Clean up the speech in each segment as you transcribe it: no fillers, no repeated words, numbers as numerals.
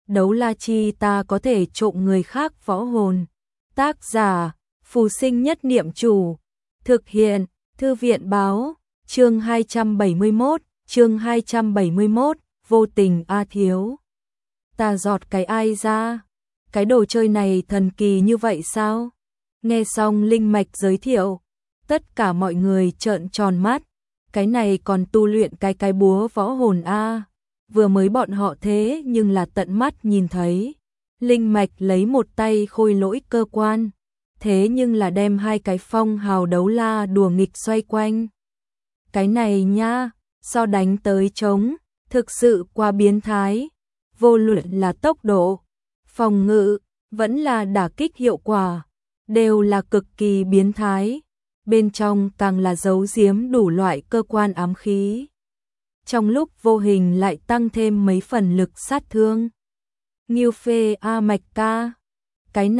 đấu la chi ta có thể trộm người khác võ hồn. Tác giả, Phù Sinh Nhất Niệm Chủ. Thực hiện, Thư viện báo, chương 271, vô tình A thiếu. Ta giọt cái ai ra? Cái đồ chơi này thần kỳ như vậy sao? Nghe xong Linh Mạch giới thiệu, tất cả mọi người trợn tròn mắt. Cái này còn tu luyện cái búa võ hồn a. Vừa mới bọn họ thế nhưng là tận mắt nhìn thấy. Linh Mạch lấy một tay khôi lỗi cơ quan, thế nhưng là đem hai cái phong hào đấu la đùa nghịch xoay quanh. Cái này nha, so đánh tới trống, thực sự quá biến thái. Vô luận là tốc độ, phòng ngự, vẫn là đả kích hiệu quả, đều là cực kỳ biến thái. Bên trong càng là giấu giếm đủ loại cơ quan ám khí. Trong lúc vô hình lại tăng thêm mấy phần lực sát thương. Nghiêu phê A Mạch ca. Cái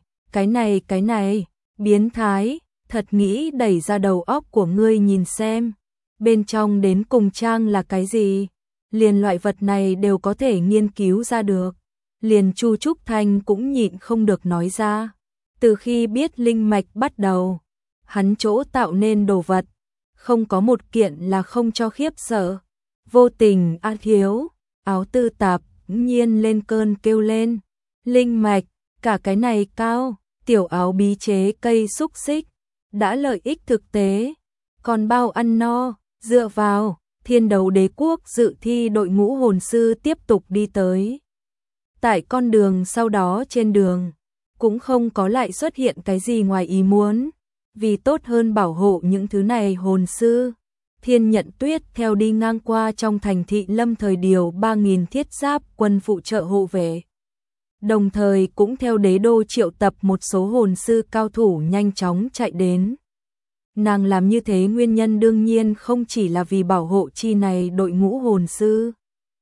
này, biến thái, thật nghĩ đẩy ra đầu óc của ngươi nhìn xem. Bên trong đến cùng trang là cái gì? Liền loại vật này đều có thể nghiên cứu ra được. Liền Chu Trúc Thanh cũng nhịn không được nói ra. Từ khi biết Linh Mạch bắt đầu, hắn chỗ tạo nên đồ vật, không có một kiện là không cho khiếp sợ. Vô tình A thiếu, áo tư tạp, nhiên lên cơn kêu lên. Linh Mạch, cả cái này cao, tiểu áo bí chế cây xúc xích, đã lợi ích thực tế, còn bao ăn no, dựa vào. Thiên Đấu Đế Quốc dự thi đội ngũ hồn sư tiếp tục đi tới. Tại con đường sau đó trên đường, cũng không có lại xuất hiện cái gì ngoài ý muốn. Vì tốt hơn bảo hộ những thứ này hồn sư, Thiên Nhận Tuyết theo đi ngang qua trong thành thị lâm thời điều 3.000 thiết giáp quân phụ trợ hộ vệ. Đồng thời cũng theo đế đô triệu tập một số hồn sư cao thủ nhanh chóng chạy đến. Nàng làm như thế nguyên nhân đương nhiên không chỉ là vì bảo hộ chi này đội ngũ hồn sư.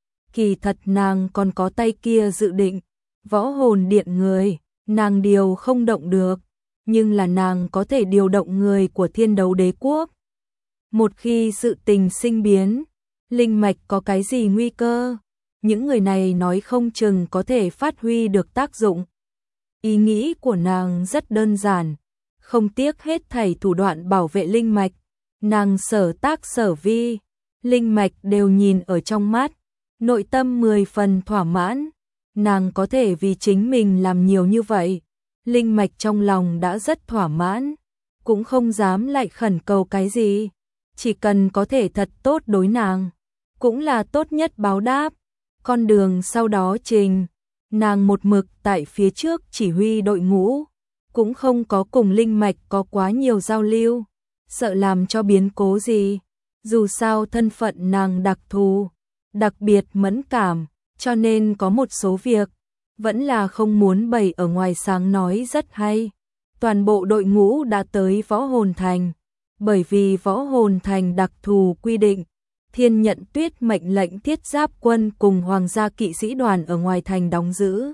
Kỳ thật nàng còn có tay kia dự định, võ hồn điện người, nàng điều không động được, nhưng là nàng có thể điều động người của Thiên Đấu Đế Quốc. Một khi sự tình sinh biến, Linh Mạch có cái gì nguy cơ, những người này nói không chừng có thể phát huy được tác dụng. Ý nghĩ của nàng rất đơn giản, không tiếc hết thảy thủ đoạn bảo vệ Linh Mạch, nàng sở tác sở vi, Linh Mạch đều nhìn ở trong mắt, nội tâm 10 phần thỏa mãn, nàng có thể vì chính mình làm nhiều như vậy, Linh Mạch trong lòng đã rất thỏa mãn, cũng không dám lại khẩn cầu cái gì, chỉ cần có thể thật tốt đối nàng, cũng là tốt nhất báo đáp. Con đường sau đó trình, nàng một mực tại phía trước chỉ huy đội ngũ, cũng không có cùng Linh Mạch có quá nhiều giao lưu, sợ làm cho biến cố gì. Dù sao thân phận nàng đặc thù, đặc biệt mẫn cảm, cho nên có một số việc, vẫn là không muốn bày ở ngoài sáng nói rất hay. Toàn bộ đội ngũ đã tới Võ Hồn Thành, bởi vì Võ Hồn Thành đặc thù quy định, Thiên Nhận Tuyết mệnh lệnh thiết giáp quân cùng hoàng gia kỵ sĩ đoàn ở ngoài thành đóng giữ.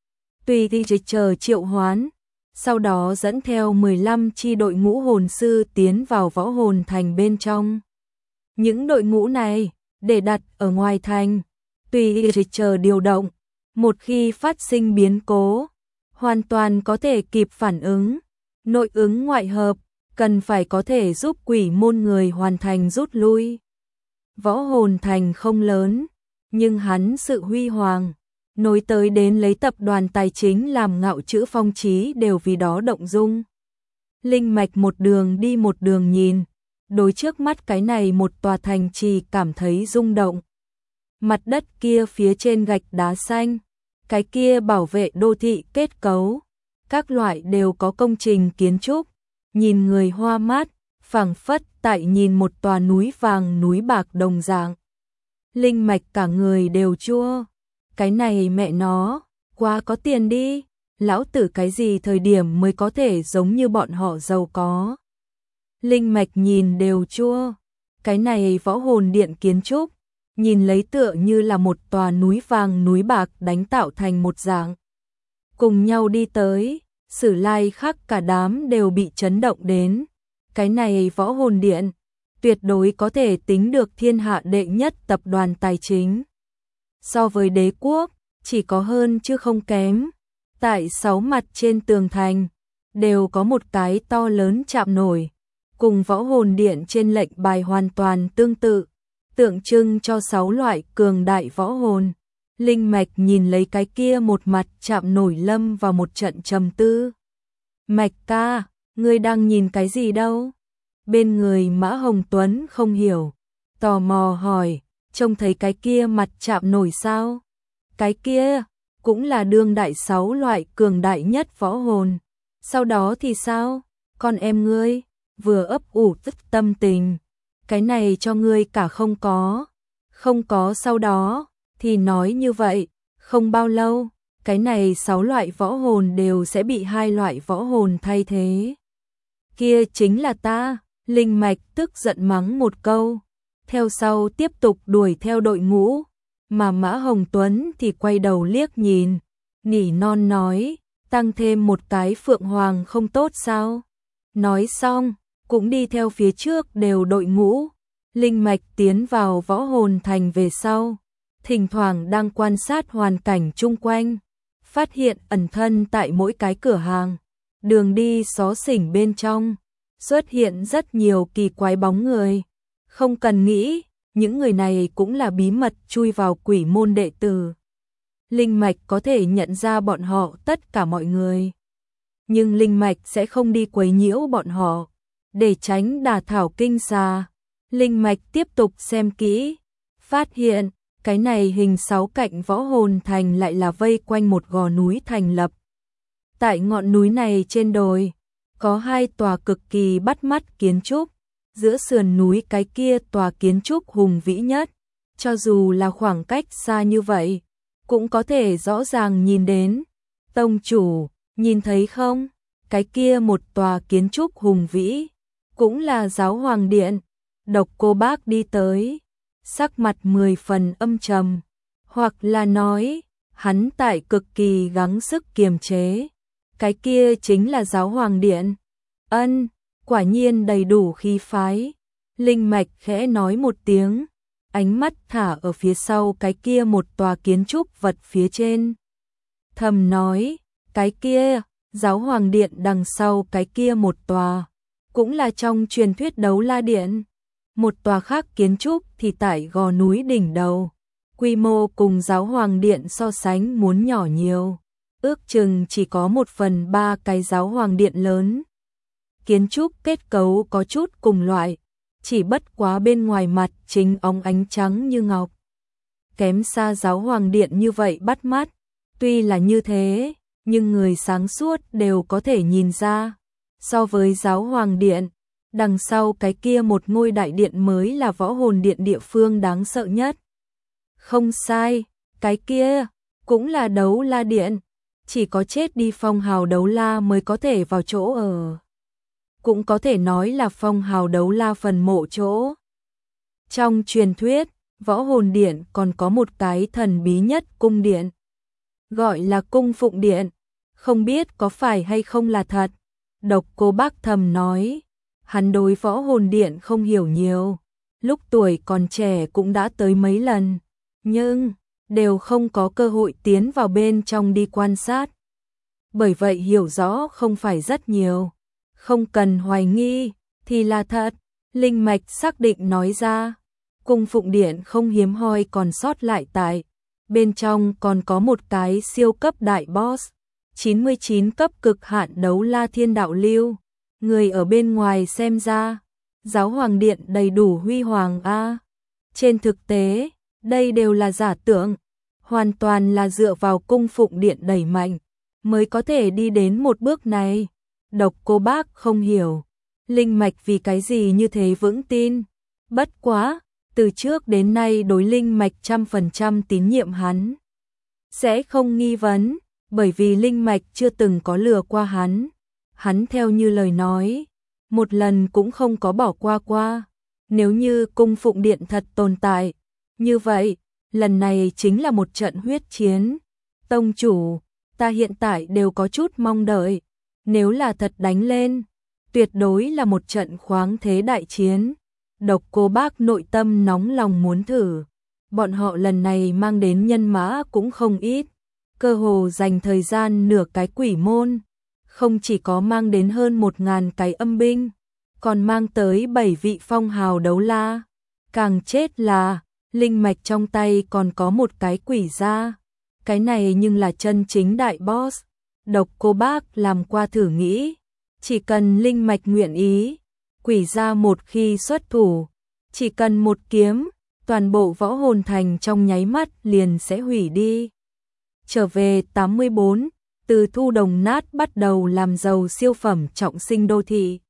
Tùy đi chờ triệu hoán, sau đó dẫn theo 15 chi đội ngũ hồn sư tiến vào Võ Hồn Thành bên trong. Những đội ngũ này, để đặt ở ngoài thành, tùy đi chờ điều động, một khi phát sinh biến cố, hoàn toàn có thể kịp phản ứng, nội ứng ngoại hợp, cần phải có thể giúp quỷ môn người hoàn thành rút lui. Võ Hồn Thành không lớn, nhưng hắn sự huy hoàng, nối tới đến lấy tập đoàn tài chính làm ngạo chữ Phong Chí đều vì đó động dung. Linh Mạch một đường đi một đường nhìn, đối trước mắt cái này một tòa thành trì cảm thấy rung động. Mặt đất kia phía trên gạch đá xanh, cái kia bảo vệ đô thị kết cấu, các loại đều có công trình kiến trúc, nhìn người hoa mát, phảng phất tại nhìn một tòa núi vàng núi bạc đồng dạng. Linh Mạch cả người đều chua, cái này mẹ nó, quá có tiền đi, lão tử cái gì thời điểm mới có thể giống như bọn họ giàu có. Linh Mạch nhìn đều chua, cái này Võ Hồn Điện kiến trúc, nhìn lấy tựa như là một tòa núi vàng núi bạc đánh tạo thành một dạng. Cùng nhau đi tới, Sử Lai khác cả đám đều bị chấn động đến. Cái này Võ Hồn Điện, tuyệt đối có thể tính được thiên hạ đệ nhất tập đoàn tài chính. So với đế quốc, chỉ có hơn chứ không kém. Tại 6 mặt trên tường thành, đều có một cái to lớn chạm nổi, cùng võ hồn điện trên lệnh bài hoàn toàn tương tự, tượng trưng cho 6 loại cường đại võ hồn. Linh Mạch nhìn lấy cái kia một mặt chạm nổi lâm vào một trận trầm tư. Mạch ca, ngươi đang nhìn cái gì đâu? Bên người Mã Hồng Tuấn không hiểu, tò mò hỏi, trông thấy cái kia mặt chạm nổi sao? Cái kia cũng là đương đại 6 loại cường đại nhất võ hồn. Sau đó thì sao? Con em ngươi vừa ấp ủ tức tâm tình, cái này cho ngươi cả không có. Không có sau đó thì nói như vậy, không bao lâu, cái này 6 loại võ hồn đều sẽ bị 2 loại võ hồn thay thế. Kia chính là ta. Linh Mạch tức giận mắng một câu, theo sau tiếp tục đuổi theo đội ngũ, mà Mã Hồng Tuấn thì quay đầu liếc nhìn, nỉ non nói, tăng thêm một cái Phượng Hoàng không tốt sao? Nói xong, cũng đi theo phía trước đều đội ngũ. Linh Mạch tiến vào võ hồn thành về sau, thỉnh thoảng đang quan sát hoàn cảnh chung quanh, phát hiện ẩn thân tại mỗi cái cửa hàng, đường đi xó xỉnh bên trong, xuất hiện rất nhiều kỳ quái bóng người. Không cần nghĩ, những người này cũng là bí mật chui vào quỷ môn đệ tử. Linh Mạch có thể nhận ra bọn họ tất cả mọi người, nhưng Linh Mạch sẽ không đi quấy nhiễu bọn họ, để tránh đả thảo kinh xà. Linh Mạch tiếp tục xem kỹ, phát hiện cái này hình 6 cạnh võ hồn thành lại là vây quanh một gò núi thành lập. Tại ngọn núi này trên đồi, có 2 tòa cực kỳ bắt mắt kiến trúc, giữa sườn núi cái kia tòa kiến trúc hùng vĩ nhất, cho dù là khoảng cách xa như vậy, cũng có thể rõ ràng nhìn đến. Tông chủ, nhìn thấy không? Cái kia một tòa kiến trúc hùng vĩ, cũng là Giáo Hoàng Điện. Độc Cô Bác đi tới, sắc mặt 10 phần âm trầm, hoặc là nói, hắn tại cực kỳ gắng sức kiềm chế. Cái kia chính là Giáo Hoàng Điện. Ân, quả nhiên đầy đủ khí phái. Linh Mạch khẽ nói một tiếng, ánh mắt thả ở phía sau cái kia một tòa kiến trúc vật phía trên. Thầm nói, cái kia, Giáo Hoàng Điện đằng sau cái kia một tòa, cũng là trong truyền thuyết Đấu La Điện. Một tòa khác kiến trúc thì tại gò núi đỉnh đầu, quy mô cùng Giáo Hoàng Điện so sánh muốn nhỏ nhiều, ước chừng chỉ có 1/3 cái Giáo Hoàng Điện lớn. Kiến trúc kết cấu có chút cùng loại, chỉ bất quá bên ngoài mặt chính óng ánh trắng như ngọc, kém xa Giáo Hoàng Điện như vậy bắt mắt. Tuy là như thế, nhưng người sáng suốt đều có thể nhìn ra, so với Giáo Hoàng Điện, đằng sau cái kia một ngôi đại điện mới là võ hồn điện địa phương đáng sợ nhất. Không sai, cái kia cũng là Đấu La Điện, chỉ có chết đi phong hào đấu la mới có thể vào chỗ ở. Cũng có thể nói là phong hào đấu la phần mộ chỗ. Trong truyền thuyết, võ hồn điện còn có một cái thần bí nhất cung điện, gọi là Cung Phụng Điện, không biết có phải hay không là thật. Độc Cô Bác thầm nói, hắn đối võ hồn điện không hiểu nhiều, lúc tuổi còn trẻ cũng đã tới mấy lần, nhưng đều không có cơ hội tiến vào bên trong đi quan sát. Bởi vậy hiểu rõ không phải rất nhiều, không cần hoài nghi, thì là thật. Linh Mạch xác định nói ra, Cung Phụng Điện không hiếm hoi còn sót lại tại, bên trong còn có một cái siêu cấp đại boss, 99 cấp cực hạn đấu la thiên đạo lưu. Người ở bên ngoài xem ra, Giáo Hoàng Điện đầy đủ huy hoàng a. Trên thực tế, đây đều là giả tưởng, hoàn toàn là dựa vào Cung Phụng Điện đẩy mạnh, mới có thể đi đến một bước này. Độc Cô Bác không hiểu, Linh Mạch vì cái gì như thế vững tin. Bất quá, từ trước đến nay đối Linh Mạch 100% tín nhiệm hắn. Sẽ không nghi vấn, bởi vì Linh Mạch chưa từng có lừa qua hắn. Hắn theo như lời nói, một lần cũng không có bỏ qua. Nếu như Cung Phụng Điện thật tồn tại, như vậy, lần này chính là một trận huyết chiến. Tông chủ, ta hiện tại đều có chút mong đợi, nếu là thật đánh lên, tuyệt đối là một trận khoáng thế đại chiến. Độc Cô Bác nội tâm nóng lòng muốn thử, bọn họ lần này mang đến nhân mã cũng không ít, cơ hồ dành thời gian nửa cái quỷ môn, không chỉ có mang đến hơn 1.000 cái âm binh, còn mang tới 7 vị phong hào đấu la. Càng chết là, linh mạch trong tay còn có một cái quỷ gia. Cái này nhưng là chân chính đại boss. Độc Cô Bác làm qua thử nghĩ, chỉ cần linh mạch nguyện ý, quỷ gia một khi xuất thủ, chỉ cần một kiếm, toàn bộ võ hồn thành trong nháy mắt liền sẽ hủy đi. Trở về 84, từ thu đồng nát bắt đầu làm giàu siêu phẩm trọng sinh đô thị.